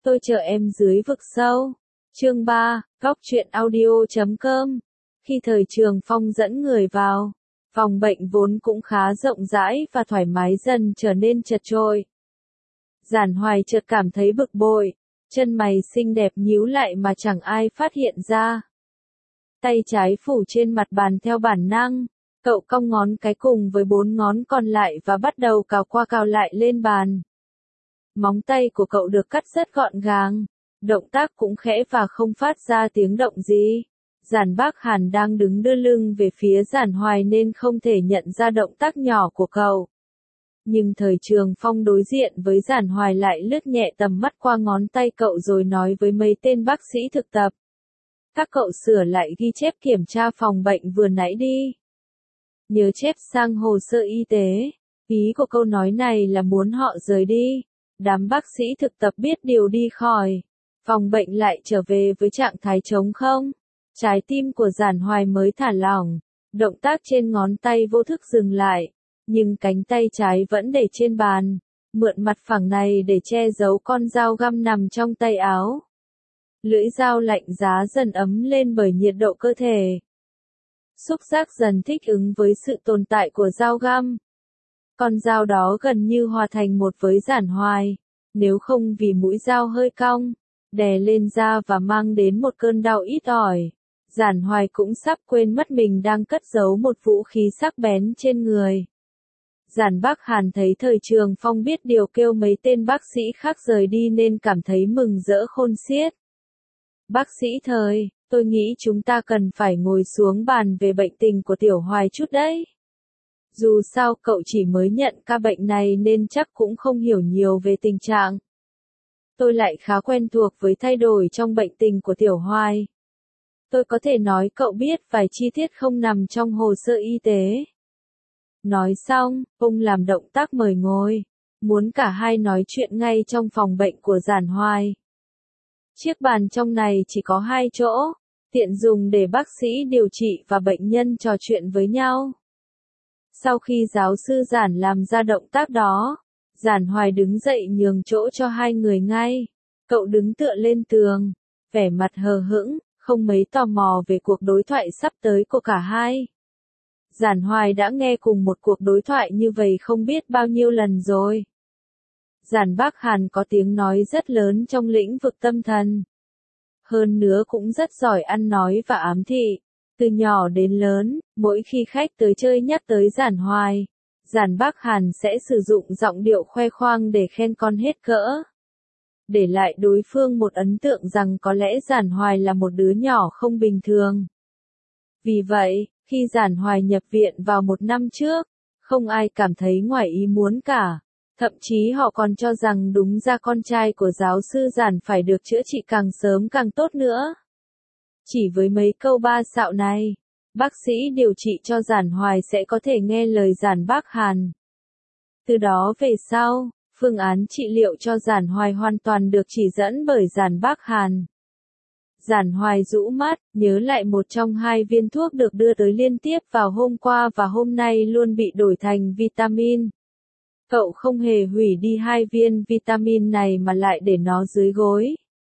Tôi chờ em dưới vực sâu. Chương 3, Góc truyện audio.com. Khi Thời Trường Phong dẫn người vào, phòng bệnh vốn cũng khá rộng rãi và thoải mái dần trở nên chật chội. Giản Hoài chợt cảm thấy bực bội, chân mày xinh đẹp nhíu lại mà chẳng ai phát hiện ra. Tay trái phủ trên mặt bàn theo bản năng, cậu cong ngón cái cùng với 4 ngón còn lại và bắt đầu cào qua cào lại lên bàn. Móng tay của cậu được cắt rất gọn gàng, động tác cũng khẽ và không phát ra tiếng động gì. Giản Bác Hàn đang đứng đưa lưng về phía Giản Hoài nên không thể nhận ra động tác nhỏ của cậu. Nhưng Thời Trường Phong đối diện với Giản Hoài lại lướt nhẹ tầm mắt qua ngón tay cậu rồi nói với mấy tên bác sĩ thực tập. Các cậu sửa lại ghi chép kiểm tra phòng bệnh vừa nãy đi. Nhớ chép sang hồ sơ y tế. Ý của câu nói này là muốn họ rời đi. Đám bác sĩ thực tập biết điều đi khỏi. Phòng bệnh lại trở về với trạng thái trống không. Trái tim của Giản Hoài mới thả lỏng. Động tác trên ngón tay vô thức dừng lại. Nhưng cánh tay trái vẫn để trên bàn. Mượn mặt phẳng này để che giấu con dao găm nằm trong tay áo. Lưỡi dao lạnh giá dần ấm lên bởi nhiệt độ cơ thể. Xúc giác dần thích ứng với sự tồn tại của dao găm. Con dao đó gần như hòa thành một với Giản Hoài. Nếu không vì mũi dao hơi cong, đè lên da và mang đến một cơn đau ít ỏi, Giản Hoài cũng sắp quên mất mình đang cất giấu một vũ khí sắc bén trên người. Giản Bác Hàn thấy Thời Trường Phong biết điều kêu mấy tên bác sĩ khác rời đi nên cảm thấy mừng rỡ khôn xiết. Bác sĩ Thời, tôi nghĩ chúng ta cần phải ngồi xuống bàn về bệnh tình của Tiểu Hoài chút đấy. Dù sao cậu chỉ mới nhận ca bệnh này nên chắc cũng không hiểu nhiều về tình trạng. Tôi lại khá quen thuộc với thay đổi trong bệnh tình của Tiểu Hoài. Tôi có thể nói cậu biết vài chi tiết không nằm trong hồ sơ y tế. Nói xong, ông làm động tác mời ngồi, muốn cả hai nói chuyện ngay trong phòng bệnh của Giản Hoài. Chiếc bàn trong này chỉ có 2 chỗ, tiện dùng để bác sĩ điều trị và bệnh nhân trò chuyện với nhau. Sau khi giáo sư Giản làm ra động tác đó, Giản Hoài đứng dậy nhường chỗ cho hai người ngay. Cậu đứng tựa lên tường, vẻ mặt hờ hững, không mấy tò mò về cuộc đối thoại sắp tới của cả hai. Giản Hoài đã nghe cùng một cuộc đối thoại như vậy không biết bao nhiêu lần rồi. Giản Bác Hàn có tiếng nói rất lớn trong lĩnh vực tâm thần. Hơn nữa cũng rất giỏi ăn nói và ám thị. Từ nhỏ đến lớn, mỗi khi khách tới chơi nhắc tới Giản Hoài, Giản Bác Hàn sẽ sử dụng giọng điệu khoe khoang để khen con hết cỡ. Để lại đối phương một ấn tượng rằng có lẽ Giản Hoài là một đứa nhỏ không bình thường. Vì vậy, khi Giản Hoài nhập viện vào 1 năm trước, không ai cảm thấy ngoài ý muốn cả. Thậm chí họ còn cho rằng đúng ra con trai của giáo sư Giản phải được chữa trị càng sớm càng tốt nữa. Chỉ với mấy câu ba xạo này, bác sĩ điều trị cho Giản Hoài sẽ có thể nghe lời Giản Bác Hàn. Từ đó về sau, phương án trị liệu cho Giản Hoài hoàn toàn được chỉ dẫn bởi Giản Bác Hàn. Giản Hoài rũ mắt, nhớ lại một trong 2 viên thuốc được đưa tới liên tiếp vào hôm qua và hôm nay luôn bị đổi thành vitamin. Cậu không hề hủy đi 2 viên vitamin này mà lại để nó dưới gối.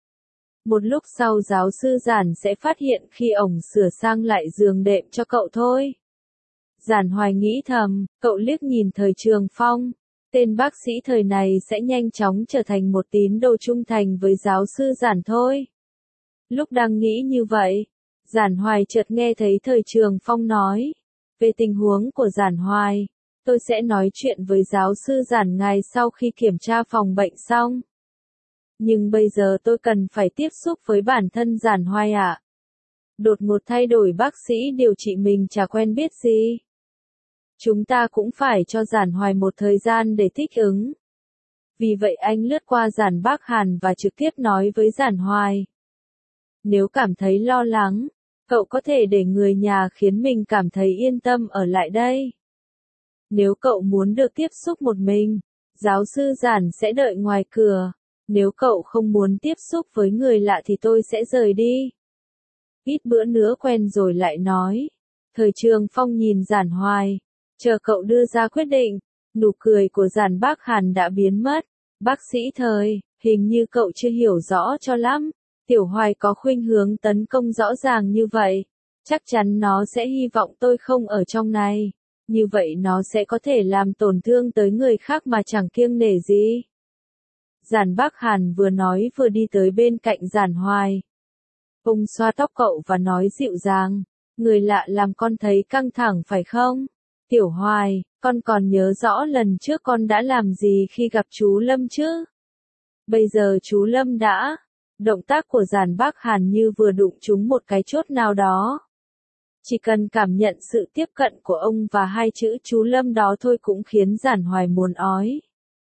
Một lúc sau giáo sư Giản sẽ phát hiện khi ổng sửa sang lại giường đệm cho cậu thôi. Giản Hoài nghĩ thầm, cậu liếc nhìn Thời Trường Phong. Tên bác sĩ thời này sẽ nhanh chóng trở thành một tín đồ trung thành với giáo sư Giản thôi. Lúc đang nghĩ như vậy, Giản Hoài chợt nghe thấy Thời Trường Phong nói. Về tình huống của Giản Hoài, tôi sẽ nói chuyện với giáo sư Giản ngày sau khi kiểm tra phòng bệnh xong. Nhưng bây giờ tôi cần phải tiếp xúc với bản thân Giản Hoài ạ. Đột ngột thay đổi bác sĩ điều trị mình chả quen biết gì. Chúng ta cũng phải cho Giản Hoài một thời gian để thích ứng. Vì vậy anh lướt qua Giản Bác Hàn và trực tiếp nói với Giản Hoài. Nếu cảm thấy lo lắng, cậu có thể để người nhà khiến mình cảm thấy yên tâm ở lại đây. Nếu cậu muốn được tiếp xúc một mình, giáo sư Giản sẽ đợi ngoài cửa. Nếu cậu không muốn tiếp xúc với người lạ thì tôi sẽ rời đi. Ít bữa nữa quen rồi lại nói. Thời Trường Phong nhìn Giản Hoài, chờ cậu đưa ra quyết định. Nụ cười của Giản Bác Hàn đã biến mất. Bác sĩ Thời, Hình như cậu chưa hiểu rõ cho lắm. Tiểu Hoài có khuynh hướng tấn công rõ ràng như vậy. Chắc chắn nó sẽ hy vọng tôi không ở trong này. Như vậy nó sẽ có thể làm tổn thương tới người khác mà chẳng kiêng nể gì. Giản Bác Hàn vừa nói vừa đi tới bên cạnh Giản Hoài. Ông xoa tóc cậu và nói dịu dàng. Người lạ làm con thấy căng thẳng phải không? Tiểu Hoài, con còn nhớ rõ lần trước con đã làm gì khi gặp chú Lâm chứ? Bây giờ chú Lâm đã. Động tác của Giản Bác Hàn như vừa đụng trúng một cái chốt nào đó. Chỉ cần cảm nhận sự tiếp cận của ông và hai chữ chú Lâm đó thôi cũng khiến Giản Hoài muốn ói.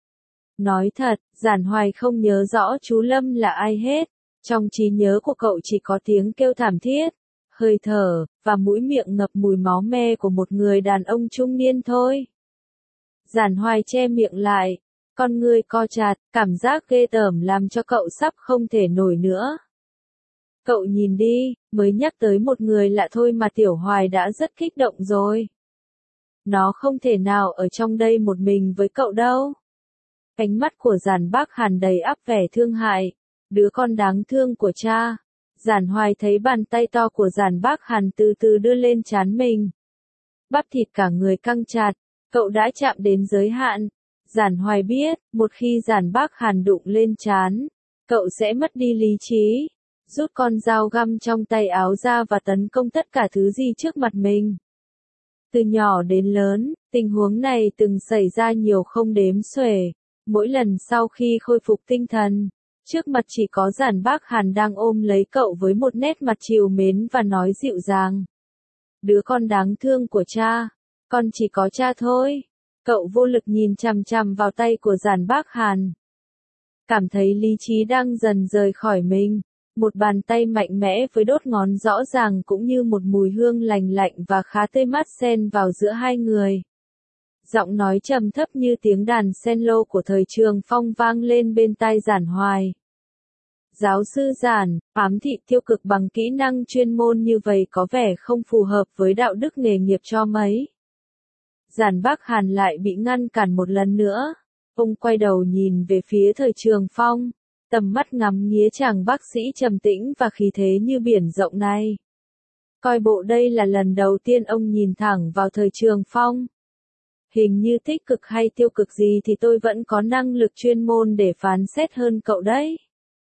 Nói thật, Giản Hoài không nhớ rõ chú Lâm là ai hết. Trong trí nhớ của cậu chỉ có tiếng kêu thảm thiết, hơi thở, và mũi miệng ngập mùi máu me của một người đàn ông trung niên thôi. Giản Hoài che miệng lại, con ngươi co chặt, cảm giác ghê tởm làm cho cậu sắp không thể nổi nữa. Cậu nhìn đi, mới nhắc tới một người lạ thôi mà Tiểu Hoài đã rất kích động rồi. Nó không thể nào ở trong đây một mình với cậu đâu. Ánh mắt của Giản Bác Hàn đầy ắp vẻ thương hại. Đứa con đáng thương của cha. Giản Hoài thấy bàn tay to của Giản Bác Hàn từ từ đưa lên trán mình. Bắp thịt cả người căng chặt, cậu đã chạm đến giới hạn. Giản Hoài biết, một khi Giản Bác Hàn đụng lên trán, cậu sẽ mất đi lý trí. Rút con dao găm trong tay áo ra và tấn công tất cả thứ gì trước mặt mình. Từ nhỏ đến lớn, tình huống này từng xảy ra nhiều không đếm xuể. Mỗi lần sau khi khôi phục tinh thần, trước mặt chỉ có Giản Bác Hàn đang ôm lấy cậu với một nét mặt trìu mến và nói dịu dàng. Đứa con đáng thương của cha, con chỉ có cha thôi. Cậu vô lực nhìn chằm chằm vào tay của Giản Bác Hàn. Cảm thấy lý trí đang dần rời khỏi mình. Một bàn tay mạnh mẽ với đốt ngón rõ ràng cũng như một mùi hương lành lạnh và khá tươi mát xen vào giữa hai người. Giọng nói trầm thấp như tiếng đàn cello của thời Trường Phong vang lên bên tai Giản Hoài. Giáo sư Giản, ám thị tiêu cực bằng kỹ năng chuyên môn như vậy có vẻ không phù hợp với đạo đức nghề nghiệp cho mấy. Giản Bác Hàn lại bị ngăn cản một lần nữa. Ông quay đầu nhìn về phía thời Trường Phong, tầm mắt ngắm nghía chàng bác sĩ trầm tĩnh và khí thế như biển rộng này. Coi bộ đây là lần đầu tiên ông nhìn thẳng vào thời Trường Phong. Hình như tích cực hay tiêu cực gì thì tôi vẫn có năng lực chuyên môn để phán xét hơn cậu đấy.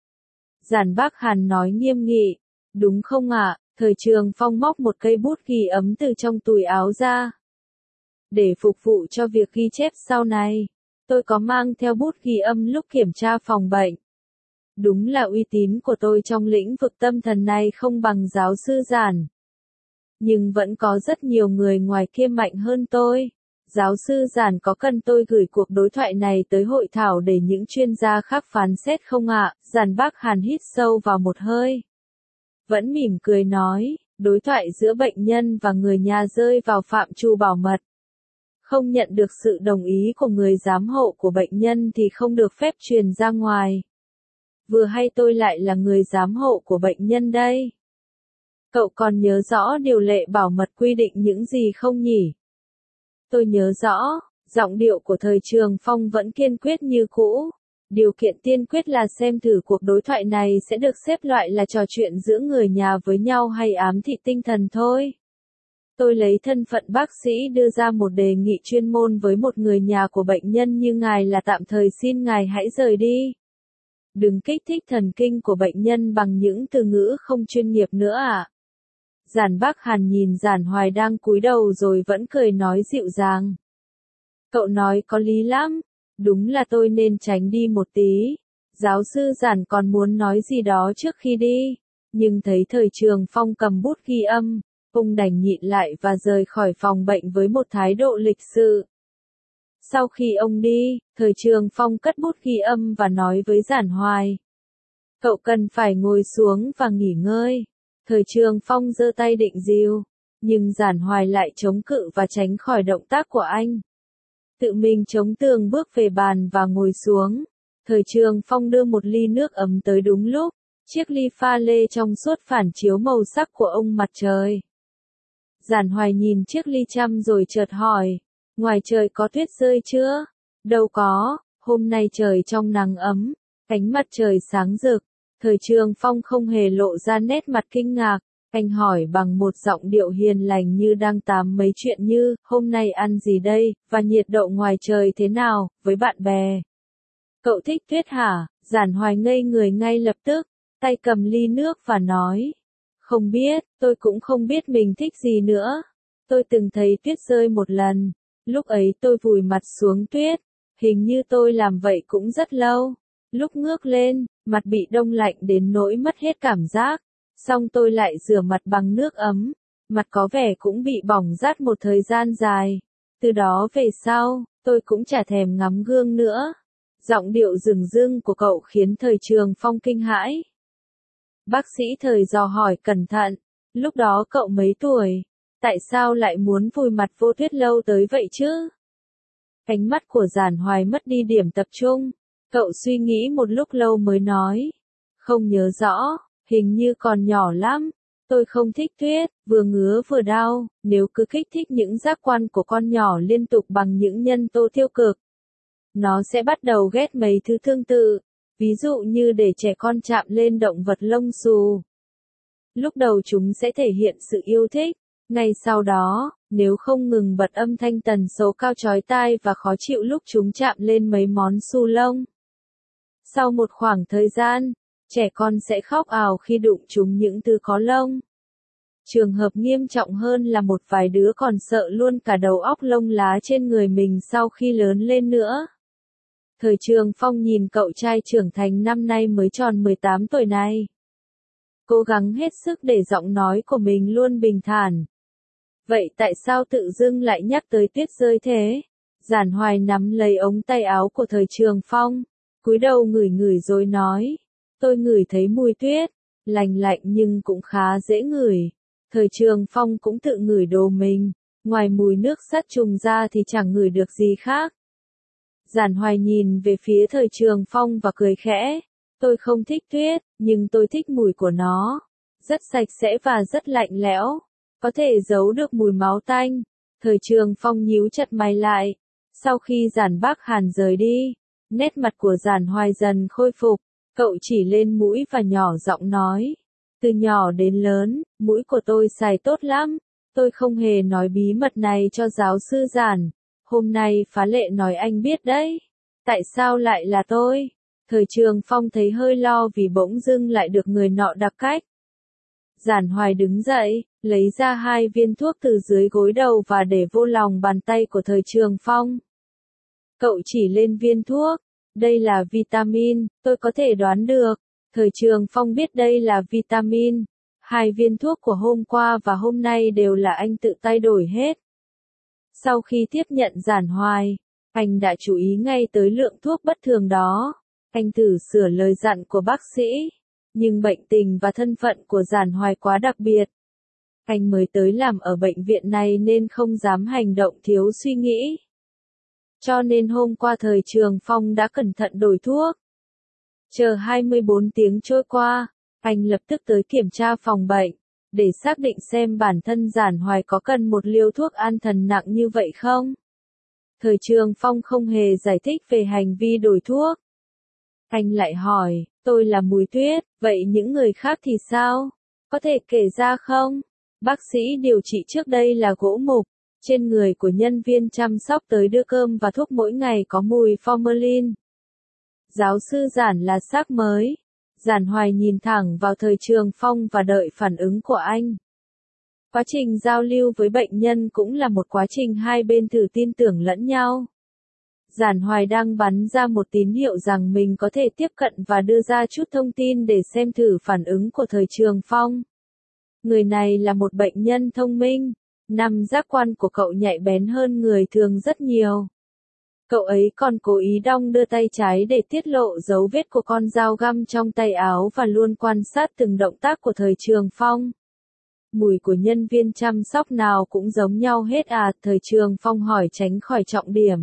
Giản Bác Hàn nói nghiêm nghị. Đúng không ạ? Thời Trường Phong móc một cây bút ghi ấm từ trong túi áo ra. Để phục vụ cho việc ghi chép sau này, tôi có mang theo bút ghi âm lúc kiểm tra phòng bệnh. Đúng là uy tín của tôi trong lĩnh vực tâm thần này không bằng giáo sư Giản. Nhưng vẫn có rất nhiều người ngoài kia mạnh hơn tôi. Giáo sư Giản có cần tôi gửi cuộc đối thoại này tới hội thảo để những chuyên gia khác phán xét không ạ? Giản Bác Hàn hít sâu vào một hơi. Vẫn mỉm cười nói, đối thoại giữa bệnh nhân và người nhà rơi vào phạm trù bảo mật. Không nhận được sự đồng ý của người giám hộ của bệnh nhân thì không được phép truyền ra ngoài. Vừa hay tôi lại là người giám hộ của bệnh nhân đây. Cậu còn nhớ rõ điều lệ bảo mật quy định những gì không nhỉ? Tôi nhớ rõ, giọng điệu của thời Trường Phong vẫn kiên quyết như cũ. Điều kiện tiên quyết là xem thử cuộc đối thoại này sẽ được xếp loại là trò chuyện giữa người nhà với nhau hay ám thị tinh thần thôi. Tôi lấy thân phận bác sĩ đưa ra một đề nghị chuyên môn với một người nhà của bệnh nhân như ngài là tạm thời xin ngài hãy rời đi. Đừng kích thích thần kinh của bệnh nhân bằng những từ ngữ không chuyên nghiệp nữa ạ. Giản Bác Hàn nhìn Giản Hoài đang cúi đầu rồi vẫn cười nói dịu dàng. Cậu nói có lý lắm, đúng là tôi nên tránh đi một tí. Giáo sư Giản còn muốn nói gì đó trước khi đi, nhưng thấy thời Trường Phong cầm bút ghi âm, ông đành nhịn lại và rời khỏi phòng bệnh với một thái độ lịch sự. Sau khi ông đi, thời Trường Phong cất bút ghi âm và nói với Giản Hoài. Cậu cần phải ngồi xuống và nghỉ ngơi. Thời Trường Phong giơ tay định dìu, nhưng Giản Hoài lại chống cự và tránh khỏi động tác của anh. Tự mình chống tường bước về bàn và ngồi xuống. Thời Trường Phong đưa một ly nước ấm tới đúng lúc, chiếc ly pha lê trong suốt phản chiếu màu sắc của ông mặt trời. Giản Hoài nhìn chiếc ly chăm rồi chợt hỏi, ngoài trời có tuyết rơi chưa? Đâu có, hôm nay trời trong nắng ấm. Ánh mặt trời sáng rực, Thời Trường Phong không hề lộ ra nét mặt kinh ngạc, anh hỏi bằng một giọng điệu hiền lành như đang tám mấy chuyện như, hôm nay ăn gì đây, và nhiệt độ ngoài trời thế nào, với bạn bè. Cậu thích tuyết hả? Giản Hoài ngây người ngay lập tức, tay cầm ly nước và nói. Không biết, tôi cũng không biết mình thích gì nữa. Tôi từng thấy tuyết rơi một lần, lúc ấy tôi vùi mặt xuống tuyết, hình như tôi làm vậy cũng rất lâu. Lúc ngước lên, mặt bị đông lạnh đến nỗi mất hết cảm giác, xong tôi lại rửa mặt bằng nước ấm, mặt có vẻ cũng bị bỏng rát một thời gian dài. Từ đó về sau, tôi cũng chả thèm ngắm gương nữa. Giọng điệu rừng rưng của cậu khiến Thời Trường Phong kinh hãi. Bác sĩ Thời dò hỏi cẩn thận, lúc đó cậu mấy tuổi? Tại sao lại muốn vùi mặt vô tuyết lâu tới vậy chứ? Ánh mắt của Giản Hoài mất đi điểm tập trung, cậu suy nghĩ một lúc lâu mới nói. Không nhớ rõ, hình như còn nhỏ lắm. Tôi không thích tuyết, vừa ngứa vừa đau, nếu cứ kích thích những giác quan của con nhỏ liên tục bằng những nhân tố tiêu cực. Nó sẽ bắt đầu ghét mấy thứ tương tự, ví dụ như để trẻ con chạm lên động vật lông xù. Lúc đầu chúng sẽ thể hiện sự yêu thích, ngay sau đó, nếu không ngừng bật âm thanh tần số cao chói tai và khó chịu lúc chúng chạm lên mấy món xù lông. Sau một khoảng thời gian, trẻ con sẽ khóc ào khi đụng chúng những thứ có lông. Trường hợp nghiêm trọng hơn là một vài đứa còn sợ luôn cả đầu óc lông lá trên người mình sau khi lớn lên nữa. Thời Trường Phong nhìn cậu trai trưởng thành năm nay mới tròn 18 tuổi này. Cố gắng hết sức để giọng nói của mình luôn bình thản. Vậy tại sao tự dưng lại nhắc tới tuyết rơi thế? Giản Hoài nắm lấy ống tay áo của Thời Trường Phong, cúi đầu ngửi ngửi rồi nói. Tôi ngửi thấy mùi tuyết, lành lạnh nhưng cũng khá dễ ngửi. Thời Trường Phong cũng tự ngửi đồ mình, ngoài mùi nước sát trùng ra thì chẳng ngửi được gì khác. Giản Hoài nhìn về phía Thời Trường Phong và cười khẽ. Tôi không thích tuyết, nhưng tôi thích mùi của nó. Rất sạch sẽ và rất lạnh lẽo. Có thể giấu được mùi máu tanh. Thời Trường Phong nhíu chặt mày lại. Sau khi Giản Bác Hàn rời đi, nét mặt của Giản Hoài dần khôi phục. Cậu chỉ lên mũi và nhỏ giọng nói. Từ nhỏ đến lớn, mũi của tôi xài tốt lắm. Tôi không hề nói bí mật này cho giáo sư Giản. Hôm nay Phá Lệ nói anh biết đấy. Tại sao lại là tôi? Thời Trường Phong thấy hơi lo vì bỗng dưng lại được người nọ đặc cách. Giản Hoài đứng dậy, lấy ra 2 viên thuốc từ dưới gối đầu và để vô lòng bàn tay của Thời Trường Phong. Cậu chỉ lên viên thuốc. Đây là vitamin, tôi có thể đoán được. Thời Trường Phong biết đây là vitamin. 2 viên thuốc của hôm qua và hôm nay đều là anh tự tay đổi hết. Sau khi tiếp nhận Giản Hoài, anh đã chú ý ngay tới lượng thuốc bất thường đó. Anh thử sửa lời dặn của bác sĩ, nhưng bệnh tình và thân phận của Giản Hoài quá đặc biệt. Anh mới tới làm ở bệnh viện này nên không dám hành động thiếu suy nghĩ. Cho nên hôm qua Thời Trường Phong đã cẩn thận đổi thuốc. Chờ 24 tiếng trôi qua, anh lập tức tới kiểm tra phòng bệnh, để xác định xem bản thân Giản Hoài có cần một liều thuốc an thần nặng như vậy không. Thời Trường Phong không hề giải thích về hành vi đổi thuốc. Anh lại hỏi, tôi là Mùi Tuyết, vậy những người khác thì sao? Có thể kể ra không? Bác sĩ điều trị trước đây là Gỗ Mục, trên người của nhân viên chăm sóc tới đưa cơm và thuốc mỗi ngày có mùi formalin. Giáo sư Giản là xác mới. Giản Hoài nhìn thẳng vào Thời Trường Phong và đợi phản ứng của anh. Quá trình giao lưu với bệnh nhân cũng là một quá trình hai bên thử tin tưởng lẫn nhau. Giản Hoài đang bắn ra một tín hiệu rằng mình có thể tiếp cận và đưa ra chút thông tin để xem thử phản ứng của Thời Trường Phong. Người này là một bệnh nhân thông minh, 5 giác quan của cậu nhạy bén hơn người thường rất nhiều. Cậu ấy còn cố ý đong đưa tay trái để tiết lộ dấu vết của con dao găm trong tay áo và luôn quan sát từng động tác của Thời Trường Phong. Mùi của nhân viên chăm sóc nào cũng giống nhau hết à? Thời Trường Phong hỏi tránh khỏi trọng điểm.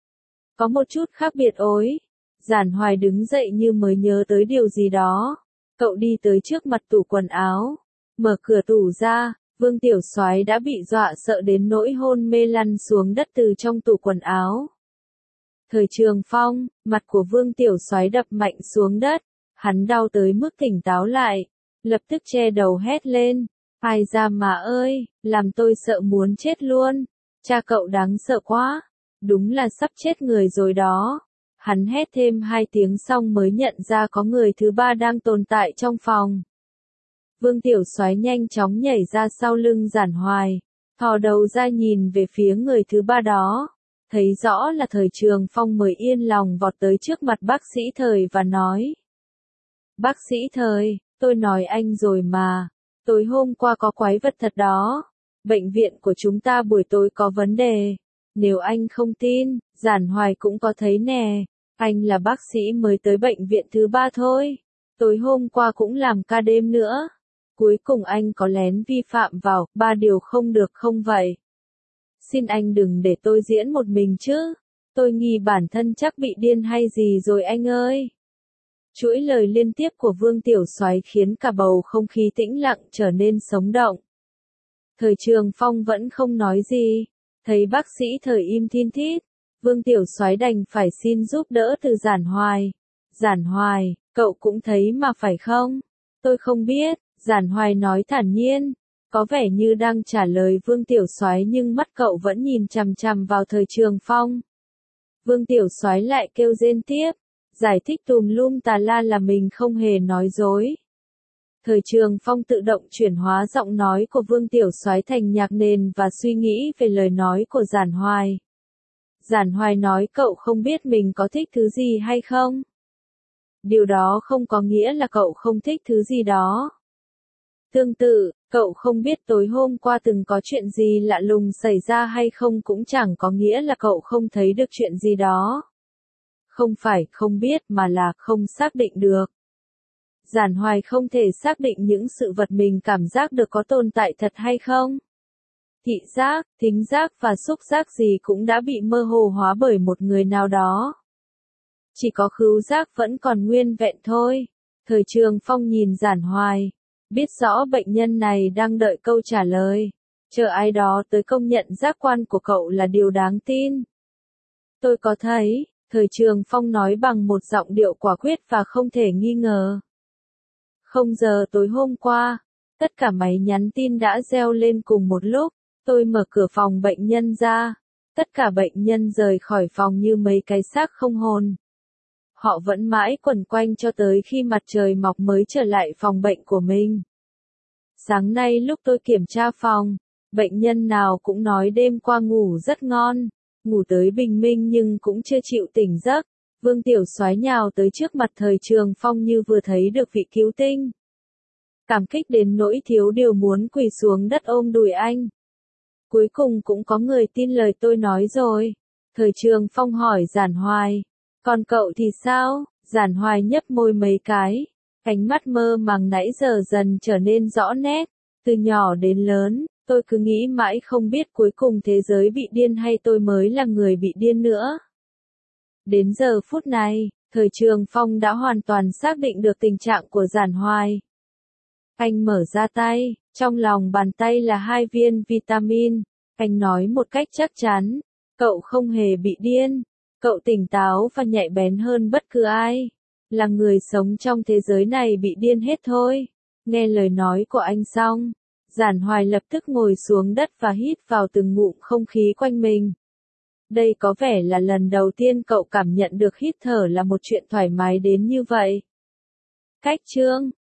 Có một chút khác biệt ối. Giản Hoài đứng dậy như mới nhớ tới điều gì đó. Cậu đi tới trước mặt tủ quần áo, mở cửa tủ ra. Vương Tiểu Soái đã bị dọa sợ đến nỗi hôn mê lăn xuống đất từ trong tủ quần áo. Thời Trường Phong, mặt của Vương Tiểu Soái đập mạnh xuống đất, hắn đau tới mức tỉnh táo lại, lập tức che đầu hét lên, ai ra mà ơi, làm tôi sợ muốn chết luôn, cha cậu đáng sợ quá, đúng là sắp chết người rồi đó. Hắn hét thêm 2 tiếng xong mới nhận ra có người thứ ba đang tồn tại trong phòng. Vương Tiểu Soái nhanh chóng nhảy ra sau lưng Giản Hoài, thò đầu ra nhìn về phía người thứ ba đó, thấy rõ là Thời Trường Phong mới yên lòng vọt tới trước mặt bác sĩ Thời và nói. Bác sĩ Thời, tôi nói anh rồi mà, tối hôm qua có quái vật thật đó, bệnh viện của chúng ta buổi tối có vấn đề, nếu anh không tin, Giản Hoài cũng có thấy nè, anh là bác sĩ mới tới bệnh viện thứ 3 thôi, tối hôm qua cũng làm ca đêm nữa. Cuối cùng anh có lén vi phạm vào 3 điều không được không vậy? Xin anh đừng để tôi diễn một mình chứ, tôi nghi bản thân chắc bị điên hay gì rồi anh ơi. Chuỗi lời liên tiếp của Vương Tiểu Soái khiến cả bầu không khí tĩnh lặng trở nên sống động. Thời Trường Phong vẫn không nói gì, thấy bác sĩ Thời im thin thít, Vương Tiểu Soái đành phải xin giúp đỡ từ Giản Hoài. Giản Hoài, cậu cũng thấy mà phải không? Tôi không biết. Giản Hoài nói thản nhiên, có vẻ như đang trả lời Vương Tiểu Soái nhưng mắt cậu vẫn nhìn chằm chằm vào Thời Trường Phong. Vương Tiểu Soái lại kêu rên tiếp, giải thích tùm lum tà la là mình không hề nói dối. Thời Trường Phong tự động chuyển hóa giọng nói của Vương Tiểu Soái thành nhạc nền và suy nghĩ về lời nói của Giản Hoài. Giản Hoài nói cậu không biết mình có thích thứ gì hay không? Điều đó không có nghĩa là cậu không thích thứ gì đó. Tương tự, cậu không biết tối hôm qua từng có chuyện gì lạ lùng xảy ra hay không cũng chẳng có nghĩa là cậu không thấy được chuyện gì đó. Không phải không biết mà là không xác định được. Giản Hoài không thể xác định những sự vật mình cảm giác được có tồn tại thật hay không. Thị giác, thính giác và xúc giác gì cũng đã bị mơ hồ hóa bởi một người nào đó. Chỉ có khứu giác vẫn còn nguyên vẹn thôi. Thời Trường Phong nhìn Giản Hoài, biết rõ bệnh nhân này đang đợi câu trả lời, chờ ai đó tới công nhận giác quan của cậu là điều đáng tin. Tôi có thấy, Thời Trường Phong nói bằng một giọng điệu quả quyết và không thể nghi ngờ. 0 giờ tối hôm qua, tất cả máy nhắn tin đã reo lên cùng một lúc, tôi mở cửa phòng bệnh nhân ra, tất cả bệnh nhân rời khỏi phòng như mấy cái xác không hồn. Họ vẫn mãi quẩn quanh cho tới khi mặt trời mọc mới trở lại phòng bệnh của mình. Sáng nay lúc tôi kiểm tra phòng, bệnh nhân nào cũng nói đêm qua ngủ rất ngon, ngủ tới bình minh nhưng cũng chưa chịu tỉnh giấc. Vương Tiểu Soái nhào tới trước mặt Thời Trường Phong như vừa thấy được vị cứu tinh. Cảm kích đến nỗi thiếu điều muốn quỳ xuống đất ôm đùi anh. Cuối cùng cũng có người tin lời tôi nói rồi. Thời Trường Phong hỏi Giản Hoài. Còn cậu thì sao? Giản Hoài nhấp môi mấy cái. Ánh mắt mơ màng nãy giờ dần trở nên rõ nét. Từ nhỏ đến lớn, tôi cứ nghĩ mãi không biết cuối cùng thế giới bị điên hay tôi mới là người bị điên nữa. Đến giờ phút này, Thời Trường Phong đã hoàn toàn xác định được tình trạng của Giản Hoài. Anh mở ra tay, trong lòng bàn tay là 2 viên vitamin. Anh nói một cách chắc chắn, cậu không hề bị điên. Cậu tỉnh táo và nhạy bén hơn bất cứ ai. Là người sống trong thế giới này bị điên hết thôi. Nghe lời nói của anh xong, Giản Hoài lập tức ngồi xuống đất và hít vào từng ngụm không khí quanh mình. Đây có vẻ là lần đầu tiên cậu cảm nhận được hít thở là một chuyện thoải mái đến như vậy. Cách chương